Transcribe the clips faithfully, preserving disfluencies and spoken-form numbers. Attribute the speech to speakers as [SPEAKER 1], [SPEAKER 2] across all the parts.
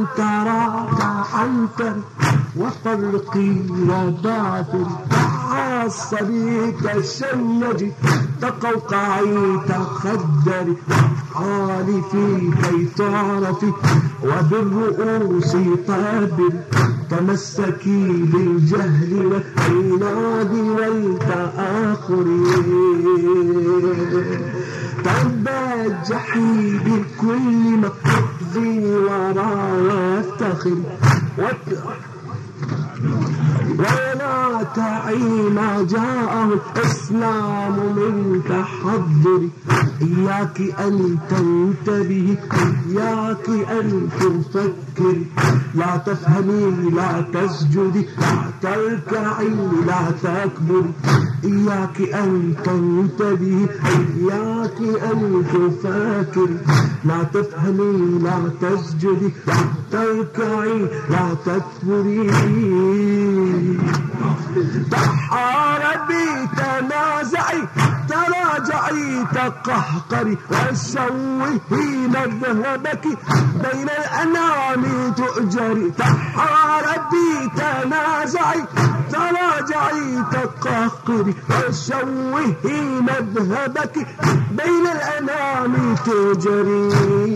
[SPEAKER 1] تراجع وفرقي وبعثري تعصبي تشنجي تقوقعي تخدري حالي في كي تعرفي وبالرؤوس قابل تمسكي بالجهل والعناد والتآخر تبجحي بكل ما تقضي وراء يفتخر ولا تعي ما جاءه الإسلام من تحضر إياك أن تنتبهي إياك أن تفكري لا تفهمي لا تسجدي لا تركعي لا تكبري إياك أن تنتبهي إياك أن تفكري لا تفهمي لا تسجدي لا تركعي لا تكبري تحاربي تنازعي تراجعي تقهقري وشوهي مذهبك بين الأنام تؤجري تحاربي تنازعي تراجعي تقهقري وشوهي مذهبك بين الأنام تؤجري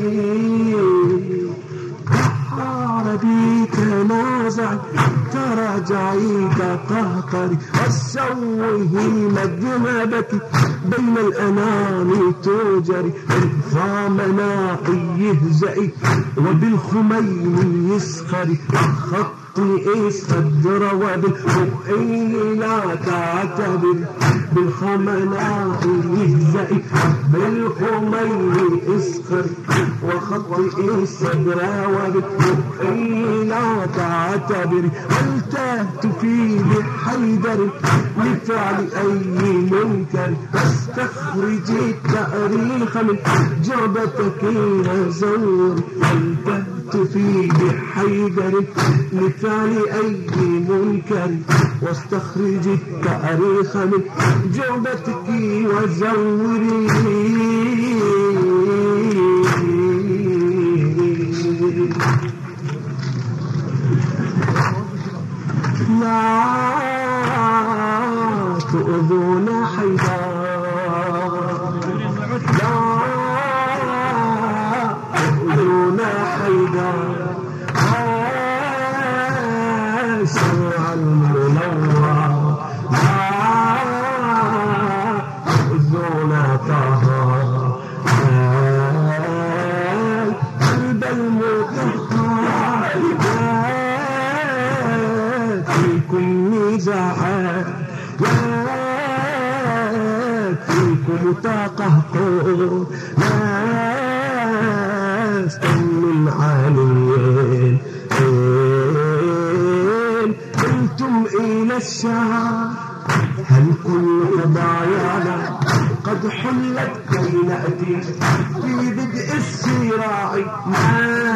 [SPEAKER 1] تحاربي تنازعي تراجعي تقهقري وشوهي مذهبك بين الأنام توجري ارفع مناعي يهزئي وبالخميل يسخري خطي الصدر وبالخميل لا تعتبر بالخمناء يهزئي بالخميل يسخري وخطي الصدر وبالخميل لا تعتبر والتهت في بحيدر لفعل أي منكر واستخرجي التأريخ من جعبتك وزور والتهت في بحيدر لفعل أي منكر واستخرجي التأريخ من جعبتك وزوري لا تؤذون حيدا لا تؤذون حيدا شرع المنور لا تؤذون طه قلب المطهر فيكم نزاعات فيكم تقهقر لست من عاليين قلتم إلى الشعب هل كل قضايانا قد حلت كي نأتي في بدء الصراع مع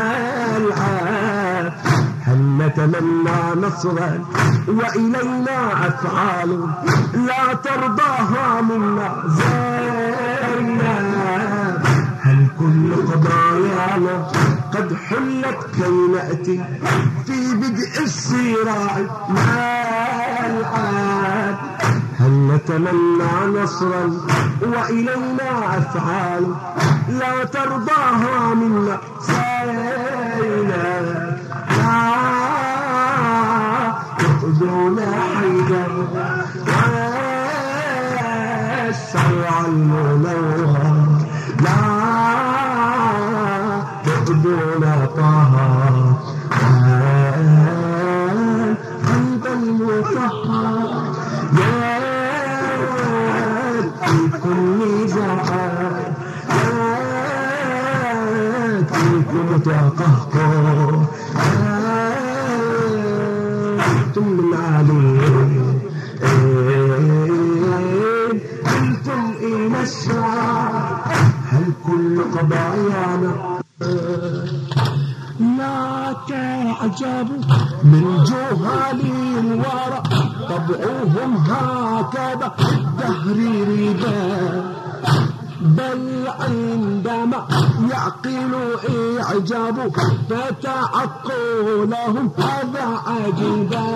[SPEAKER 1] العاب هل نتمنى نصرا وإلينا أفعال لا ترضاها منا زينا هل كل قضايانا قد حلت كي نأتي في بدء الصراع مع العاب هل نتمنى نصرا وإلينا أفعال لا ترضاها منا زينا تؤذون حيدا والشرع المنور لا تؤذون طه قلب المطهر يا فيكم نزاعات يا فيكم تقهقر من عليم قلتم إلى الشعب هل كل قضايانا لا تعجبوا من جهال الورى طبعهم هكذا الدهر ربا بل عندما يعقلوا إعجابه فتعقلهم هذا عجيبا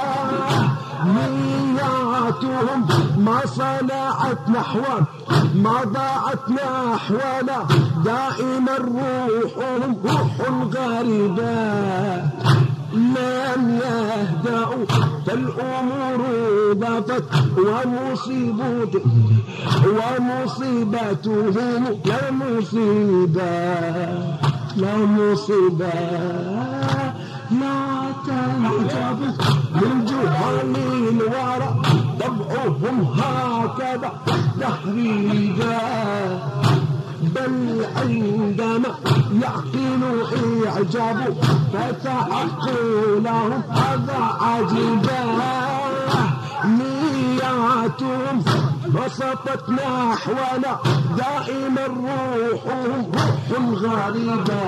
[SPEAKER 1] نياتهم ما صنعت نحوا ما ضاعت نحونا دائما روحهم روح غريبا لم يهدأوا فالأمور ضافت ومصيبت ومصيبتهم لا مصيبة لا مصيبة لا تعجبوا من جهال الورى طبعهم هكذا تحريجا بل عندما يعقلوا إعجابه فتعقلهم هذا عجيبا نياتهم بسطت نحونا دائما روحهم روح غريبا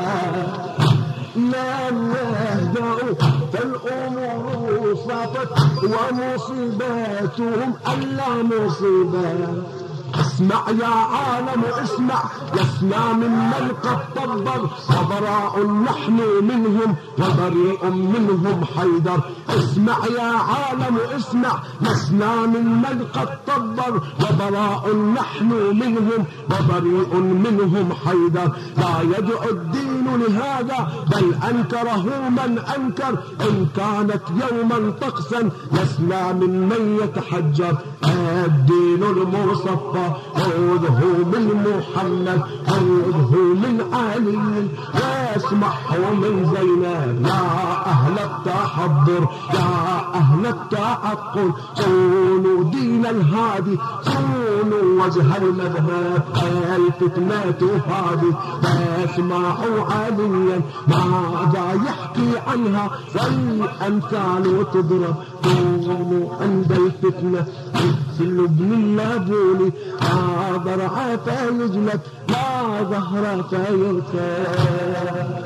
[SPEAKER 1] لم يهدأوا فالأمور صافت ومصيباتهم ألا مصيبة اسمع يا عالم اسمع لسنا ممن قد طبر وبراء نحن منهم وبريء منهم حيدر اسمع يا عالم اسمع لسنا ممن قد طبر وبراء نحن منهم وبريء منهم حيدر لا يدعو الدين لهذا بل أنكره من أنكر إن كانت يوما طقسا لسنا ممن يتحجر الدين المصفى خذه من محمد خذه من علي واسمعه من زينب يا أهل التحضر يا أهل التعقل صونوا دين الهادي صونوا وجه المذهب الفتنة هذه فاسمعوا عليا ماذا يحكي عنها والأمثال تضرب صونوا عند الفتنة مثل ابن اللابوني لا ضرع فيجلد لا ظهر فيركب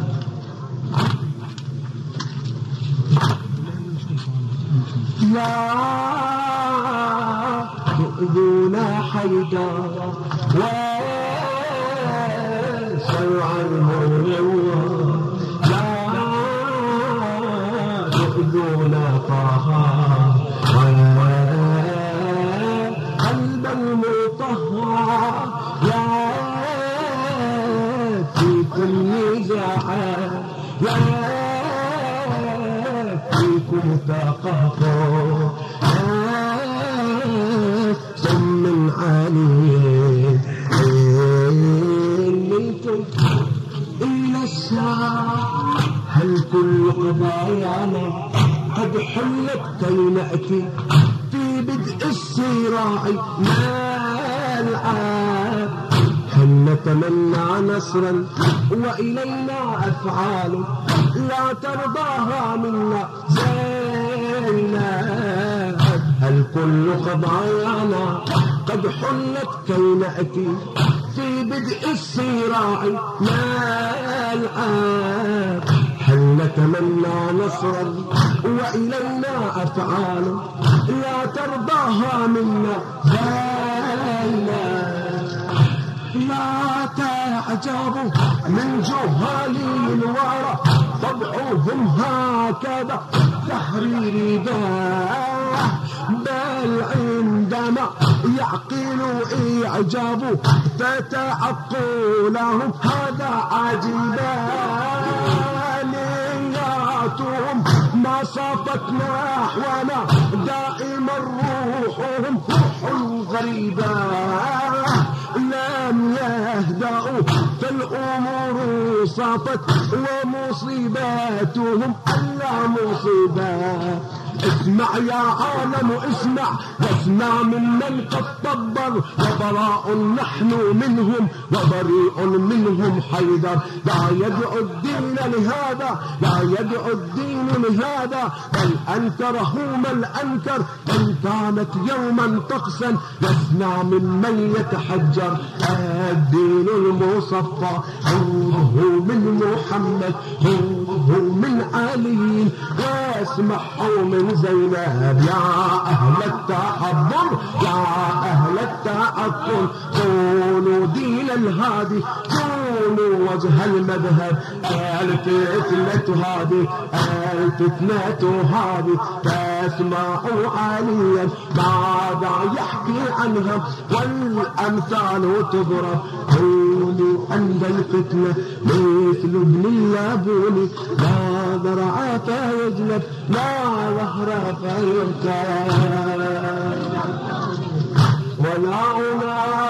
[SPEAKER 1] لا تؤذون حيدا وسوع المنور لا تؤذون طه قلب المطهر لا فيكم نزاعا لا فيكم تقهقر ثم من علي منكم إلا الساعة هل كل قضايانا قد حلت كي نأتي في بدء الصراع ما العاب هل نتمنى نصرا وإلينا أفعال لا ترضاها منا زينب هل كل قضايانا قد حلت كي نأتي في بدء الصراع ما العاب هل نتمنى نصرا وإلينا أفعال لا ترضاها منا زينب لا تعجبوا من جهالي الورى طبعهم هكذا تحرير باه بل عندما يعقلوا إعجابه فتعقلهم هذا عجيبا نياتهم ما صافت نحونا دائما روحهم روح غريبا لم يهدأوا فالأمور صافت ومصيباتهم ألا مصيبة اسمع يا عالم اسمع لسنا ممن قد طبر وبراء نحن منهم وبريء منهم حيدر لا يدعو الدين لهذا لا يدعو الدين لهذا بل أنكره من أنكر إن كانت يوما طقسا لسنا ممن يتحجر الدين المصفى خذه من محمد خذه من علي اسمعوا من زينب يا أهل التحضر يا أهل التعطر كونوا دين الهادي كونوا وجه المذهب الفتنة هادي الفتنة هادي تسمعوا عليا ماذا يحكي عنها والأمثال تضرب قولوا أن الفتنة مثل ابن اللابوني لا ذرع فيجلب لا ظهر فيركب ولا أولاد